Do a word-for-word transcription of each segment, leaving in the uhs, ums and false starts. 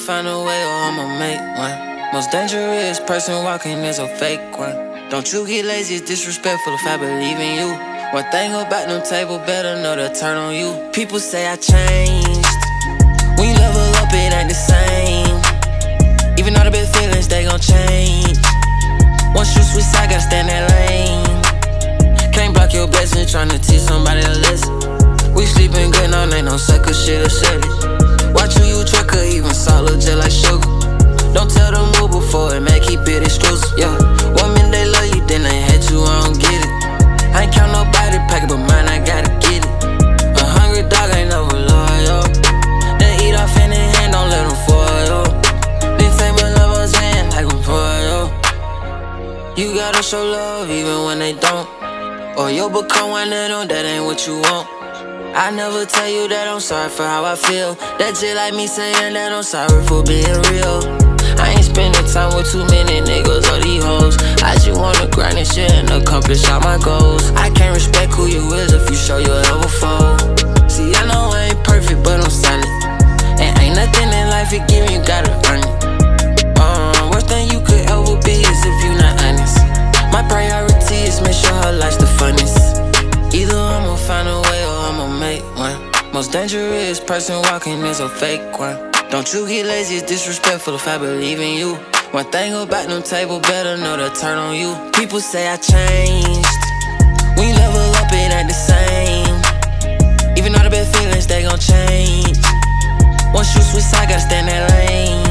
find a way or I'ma make one. Most dangerous person walking is a fake one. Don't you get lazy, it's disrespectful if I believe in you. One thing about them table, better know to turn on you. People say I changed. When you level up, it ain't the same. Even all the bad feelings, they gon' change. Once you switch, I gotta stand that lane. Can't block your blessing, tryna teach somebody a lesson. We sleeping good, no, ain't no sucker shit or shit. Watch who you trick or even solid just like sugar. Don't tell them move before it, man, keep it exclusive, yeah. One minute they love you, then they hate you, I don't get it. I ain't count nobody pack it, but mine, I gotta get it. A hungry dog ain't never loyal. They eat off in their hand, don't let them foil. They take my love on hand like I'm foil. You gotta show love even when they don't. Or you'll become one of them, that ain't what you want. I never tell you that I'm sorry for how I feel. That's just like me saying that I'm sorry for being real. I ain't spending time with too many niggas or these hoes. I just wanna grind and shit and accomplish all my goals. I can't respect who you is if you show you'll ever fold. See, I know I ain't perfect, but I'm solid. And ain't nothing in life you give, you gotta earn it. Um, worst thing you could ever be is if you not honest. My priority is make sure her life's the funnest. Either I'ma find a way or I'ma make one. Most dangerous person walking is a fake one. Don't you get lazy, it's disrespectful if I believe in you. One thing about them table, better know to turn on you. People say I changed. When you level up, it ain't the same. Even all the bad feelings, they gon' change. Once you switch, I gotta stand that lane.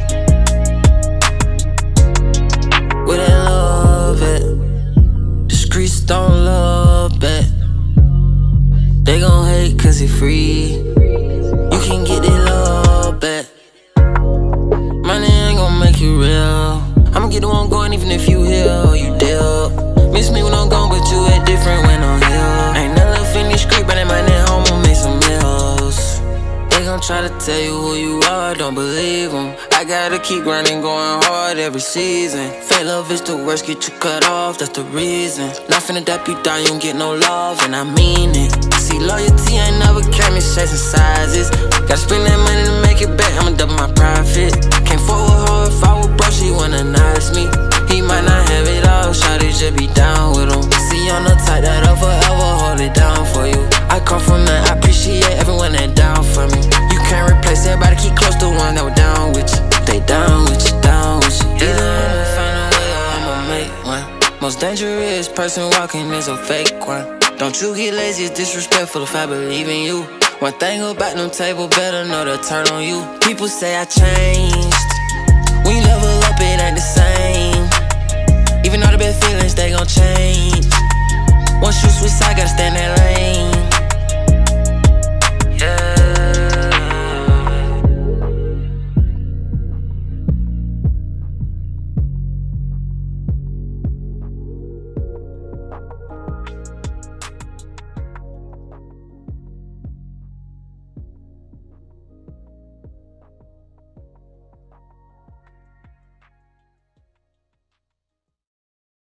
Where they love it, the streets don't love it. They gon' hate cause he free. You can get that love back. Money ain't gon' make you real. I'ma get the one going even if you here or you deal. Miss me when I'm gone, but you act different when I'm here. Ain't nothing left in the street, but that money home will make some meals. They gon' try to tell you who you are, don't believe them. I gotta keep grinding, going hard every season. Fake love is the worst, get you cut off, that's the reason. Not finna dap you down, you don't get no love, and I mean it. See, loyalty ain't never kept me chasing sizes. Gotta spend that money to make it back, I'ma double my profit. Can't fuck with her if I was broke, she wanna nice me. He might not have it all, shawty just be down with him. See, I'm the type that'll forever hold it down for you. I come from that, I appreciate everyone that down for me. You can't replace everybody, keep close to one that was down with you. They down with you, down with you. Either I'ma find a way or I'ma make one. Most dangerous person walking is a fake one. Don't you get lazy, it's disrespectful if I believe in you. One thing about them table, better know to turn on you. People say I changed. When you level up, it ain't the same. Even all the bad feelings, they gon' change. Once you switch, I gotta stand that lane.